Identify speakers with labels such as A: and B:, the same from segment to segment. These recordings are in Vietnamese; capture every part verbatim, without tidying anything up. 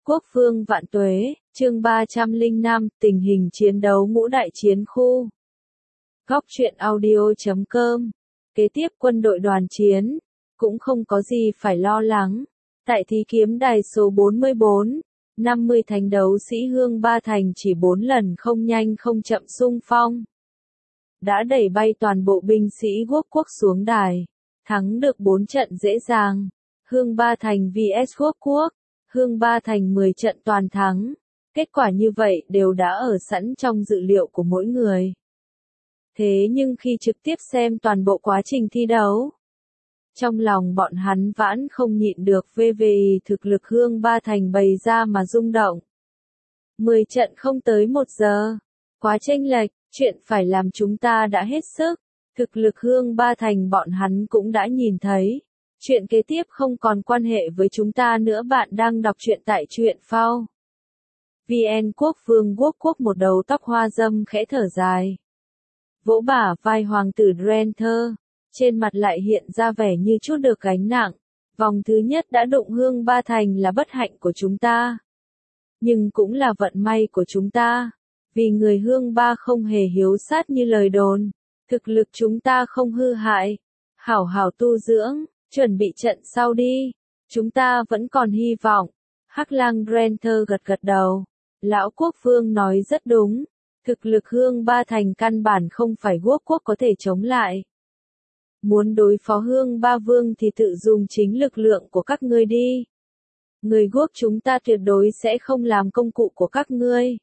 A: Quốc vương vạn tuế, chương ba trăm lẻ năm, tình hình chiến đấu ngũ đại chiến khu. Góc truyện audio chấm com. Kế tiếp quân đội đoàn chiến, cũng không có gì phải lo lắng. Tại thí kiếm đài số bốn mươi bốn, năm mươi thánh đấu sĩ Hương Ba Thành chỉ bốn lần không nhanh không chậm xung phong. Đã đẩy bay toàn bộ binh sĩ Quốc quốc xuống đài, thắng được bốn trận dễ dàng. Hương Ba Thành vs Quốc quốc. Hương Ba Thành mười trận toàn thắng. Kết quả như vậy đều đã ở sẵn trong dự liệu của mỗi người. Thế nhưng khi trực tiếp xem toàn bộ quá trình thi đấu, trong lòng bọn hắn vẫn không nhịn được về về thực lực Hương Ba Thành bày ra mà rung động. mười trận không tới một giờ. Quá chênh lệch, chuyện phải làm chúng ta đã hết sức. Thực lực Hương Ba Thành bọn hắn cũng đã nhìn thấy. Chuyện kế tiếp không còn quan hệ với chúng ta nữa. Bạn đang đọc truyện tại truyện phao. vê en Quốc vương Quốc quốc một đầu tóc hoa dâm khẽ thở dài. Vỗ bả vai hoàng tử Drenther, trên mặt lại hiện ra vẻ như chút được gánh nặng. Vòng thứ nhất đã đụng Hương Ba Thành là bất hạnh của chúng ta. Nhưng cũng là vận may của chúng ta. Vì người Hương Ba không hề hiếu sát như lời đồn. Thực lực chúng ta không hư hại. Hảo hảo tu dưỡng. Chuẩn bị trận sau đi. Chúng ta vẫn còn hy vọng. Hắc lang Drenther gật gật đầu. Lão quốc vương nói rất đúng. Thực lực Hương Ba Thành căn bản không phải Quốc quốc có thể chống lại. Muốn đối phó Hương Ba Vương thì tự dùng chính lực lượng của các ngươi đi. Người Quốc chúng ta tuyệt đối sẽ không làm công cụ của các ngươi.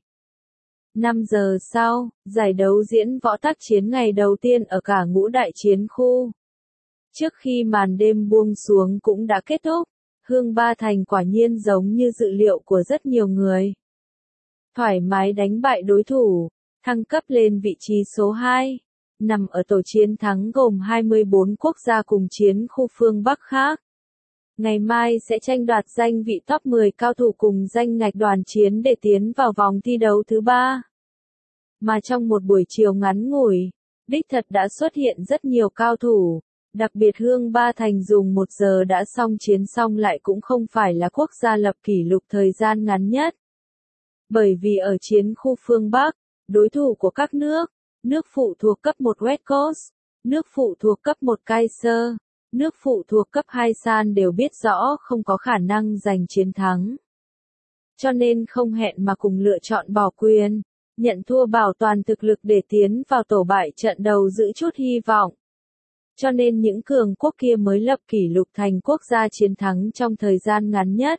A: năm giờ sau, giải đấu diễn võ tác chiến ngày đầu tiên ở cả ngũ đại chiến khu. Trước khi màn đêm buông xuống cũng đã kết thúc, Hương Ba Thành quả nhiên giống như dự liệu của rất nhiều người. Thoải mái đánh bại đối thủ, thăng cấp lên vị trí số hai, nằm ở tổ chiến thắng gồm hai mươi bốn quốc gia cùng chiến khu phương Bắc khác. Ngày mai sẽ tranh đoạt danh vị top mười cao thủ cùng danh ngạch đoàn chiến để tiến vào vòng thi đấu thứ ba. Mà trong một buổi chiều ngắn ngủi, đích thật đã xuất hiện rất nhiều cao thủ. Đặc biệt Hương Ba Thành dùng một giờ đã xong chiến xong lại cũng không phải là quốc gia lập kỷ lục thời gian ngắn nhất. Bởi vì ở chiến khu phương Bắc, đối thủ của các nước, nước phụ thuộc cấp một West Coast, nước phụ thuộc cấp một Kaiser, nước phụ thuộc cấp hai San đều biết rõ không có khả năng giành chiến thắng. Cho nên không hẹn mà cùng lựa chọn bỏ quyền, nhận thua bảo toàn thực lực để tiến vào tổ bại trận đầu giữ chút hy vọng. Cho nên những cường quốc kia mới lập kỷ lục thành quốc gia chiến thắng trong thời gian ngắn nhất.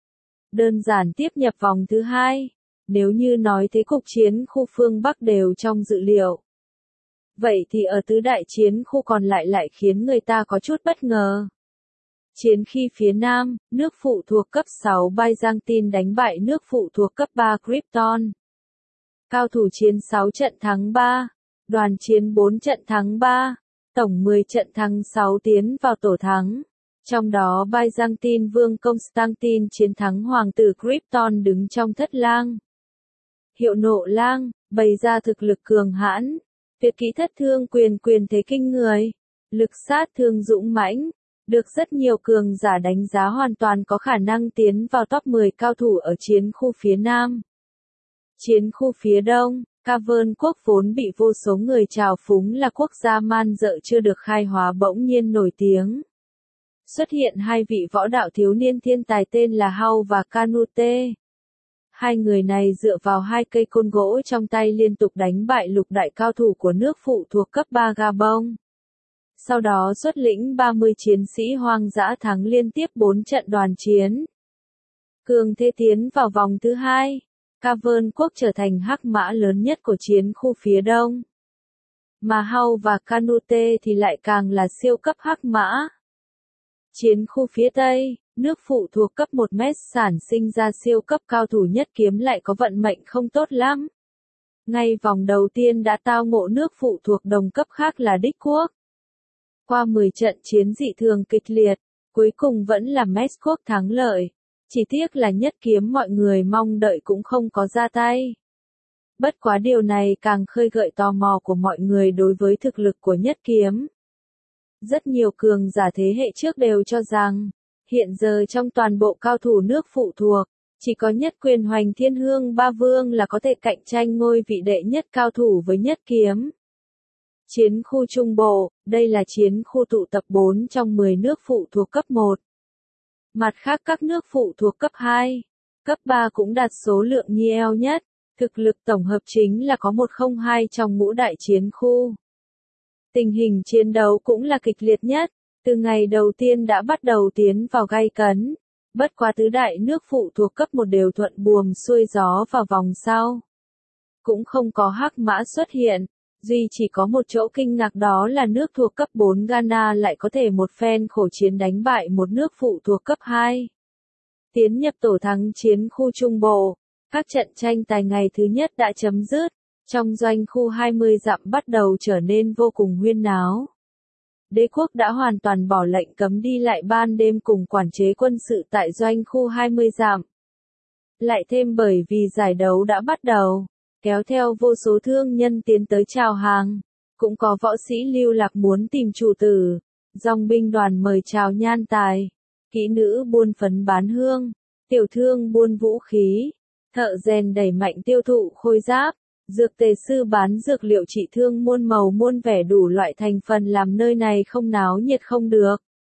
A: Đơn giản tiếp nhập vòng thứ hai, nếu như nói thế cục chiến khu phương Bắc đều trong dự liệu. Vậy thì ở tứ đại chiến khu còn lại lại khiến người ta có chút bất ngờ. Chiến khi phía Nam, nước phụ thuộc cấp sáu Byzantine đánh bại nước phụ thuộc cấp ba Krypton. Cao thủ chiến sáu trận thắng ba, đoàn chiến bốn trận thắng ba. Tổng mười trận thắng sáu tiến vào tổ thắng. Trong đó Byzantine vương Constantine chiến thắng hoàng tử Krypton đứng trong thất lang. Hiệu nộ lang, bày ra thực lực cường hãn. Tuyệt kỹ thất thương quyền quyền thế kinh người. Lực sát thương dũng mãnh. Được rất nhiều cường giả đánh giá hoàn toàn có khả năng tiến vào top mười cao thủ ở chiến khu phía Nam. Chiến khu phía Đông. Cavern quốc vốn bị vô số người trào phúng là quốc gia man dợ chưa được khai hóa bỗng nhiên nổi tiếng. Xuất hiện hai vị võ đạo thiếu niên thiên tài tên là Hau và Canute. Hai người này dựa vào hai cây côn gỗ trong tay liên tục đánh bại lục đại cao thủ của nước phụ thuộc cấp ba Gabon. Sau đó xuất lĩnh ba mươi chiến sĩ hoang dã thắng liên tiếp bốn trận đoàn chiến. Cường thế tiến vào vòng thứ hai. Cavern quốc trở thành hắc mã lớn nhất của chiến khu phía Đông. Mà Hau và Canute thì lại càng là siêu cấp hắc mã. Chiến khu phía Tây, nước phụ thuộc cấp một mét sản sinh ra siêu cấp cao thủ nhất kiếm lại có vận mệnh không tốt lắm. Ngay vòng đầu tiên đã tao ngộ nước phụ thuộc đồng cấp khác là Đích quốc. Qua mười trận chiến dị thường kịch liệt, cuối cùng vẫn là Metz quốc thắng lợi. Chỉ tiếc là nhất kiếm mọi người mong đợi cũng không có ra tay. Bất quá điều này càng khơi gợi tò mò của mọi người đối với thực lực của nhất kiếm. Rất nhiều cường giả thế hệ trước đều cho rằng, hiện giờ trong toàn bộ cao thủ nước phụ thuộc, Chỉ có nhất quyền hoành thiên hương ba vương là có thể cạnh tranh ngôi vị đệ nhất cao thủ với nhất kiếm. Chiến khu Trung Bộ, đây là chiến khu tụ tập bốn trong mười nước phụ thuộc cấp một. Mặt khác các nước phụ thuộc cấp hai, cấp ba cũng đạt số lượng nhiều nhất, thực lực tổng hợp chính là có một không hai trong ngũ đại chiến khu. Tình hình chiến đấu cũng là kịch liệt nhất, từ ngày đầu tiên đã bắt đầu tiến vào gay cấn, bất quá tứ đại nước phụ thuộc cấp một đều thuận buồm xuôi gió vào vòng sau. Cũng không có hắc mã xuất hiện, duy chỉ có một chỗ kinh ngạc đó là nước thuộc cấp bốn Ghana lại có thể một phen khổ chiến đánh bại một nước phụ thuộc cấp hai. Tiến nhập tổ thắng chiến khu Trung Bộ, các trận tranh tài ngày thứ nhất đã chấm dứt, trong doanh khu hai mươi dặm bắt đầu trở nên vô cùng huyên náo. Đế quốc đã hoàn toàn bỏ lệnh cấm đi lại ban đêm cùng quản chế quân sự tại doanh khu hai mươi dặm. Lại thêm bởi vì giải đấu đã bắt đầu, kéo theo vô số thương nhân tiến tới chào hàng, cũng có võ sĩ lưu lạc muốn tìm chủ tử, dòng binh đoàn mời chào nhan tài, kỹ nữ buôn phấn bán hương, tiểu thương buôn vũ khí, thợ rèn đẩy mạnh tiêu thụ khôi giáp, dược tề sư bán dược liệu trị thương muôn màu muôn vẻ đủ loại thành phần làm nơi này không náo nhiệt không được.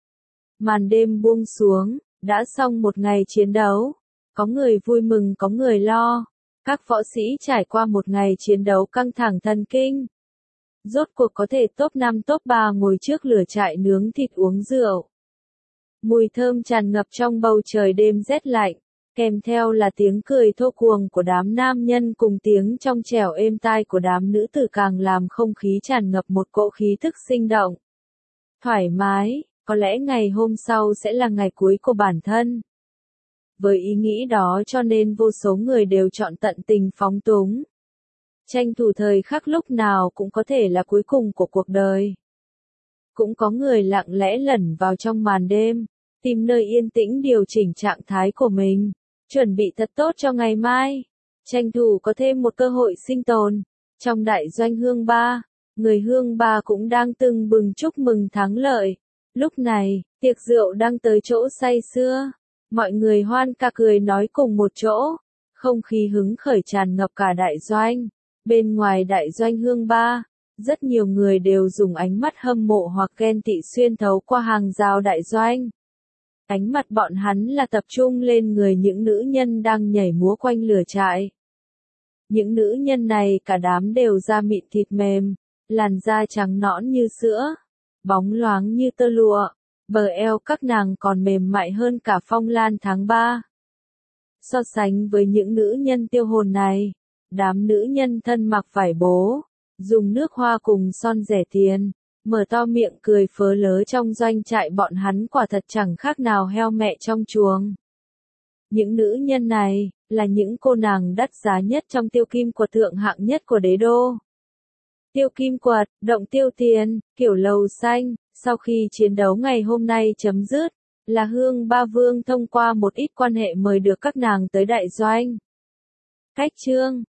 A: Màn đêm buông xuống, đã xong một ngày chiến đấu, có người vui mừng có người lo. Các võ sĩ trải qua một ngày chiến đấu căng thẳng thần kinh. Rốt cuộc có thể top năm top ba ngồi trước lửa trại nướng thịt uống rượu. Mùi thơm tràn ngập trong bầu trời đêm rét lạnh, kèm theo là tiếng cười thô cuồng của đám nam nhân cùng tiếng trong trẻo êm tai của đám nữ tử càng làm không khí tràn ngập một cỗ khí thức sinh động. Thoải mái, có lẽ ngày hôm sau sẽ là ngày cuối của bản thân. Với ý nghĩ đó cho nên vô số người đều chọn tận tình phóng túng. Tranh thủ thời khắc lúc nào cũng có thể là cuối cùng của cuộc đời. Cũng có người lặng lẽ lẩn vào trong màn đêm, tìm nơi yên tĩnh điều chỉnh trạng thái của mình, chuẩn bị thật tốt cho ngày mai, tranh thủ có thêm một cơ hội sinh tồn. Trong đại doanh Hương Ba, người Hương Ba cũng đang tưng bừng chúc mừng thắng lợi. Lúc này, tiệc rượu đang tới chỗ say sưa. Mọi người hoan ca cười nói cùng một chỗ, không khí hứng khởi tràn ngập cả đại doanh. Bên ngoài đại doanh Hương Ba, rất nhiều người đều dùng ánh mắt hâm mộ hoặc ghen tị xuyên thấu qua hàng rào đại doanh. Ánh mắt bọn hắn là tập trung lên người những nữ nhân đang nhảy múa quanh lửa trại. Những nữ nhân này cả đám đều da mịn thịt mềm, làn da trắng nõn như sữa, bóng loáng như tơ lụa. Bờ eo các nàng còn mềm mại hơn cả phong lan tháng ba. So sánh với những nữ nhân tiêu hồn này, đám nữ nhân thân mặc vải bố, dùng nước hoa cùng son rẻ tiền, mở to miệng cười phớ lớ trong doanh trại bọn hắn quả thật chẳng khác nào heo mẹ trong chuồng. Những nữ nhân này, là những cô nàng đắt giá nhất trong tiêu kim quật thượng hạng nhất của đế đô. Tiêu kim quật, động tiêu tiền, kiểu lầu xanh. Sau khi chiến đấu ngày hôm nay chấm dứt, là Hương Ba Vương thông qua một ít quan hệ mời được các nàng tới đại doanh. Cách chương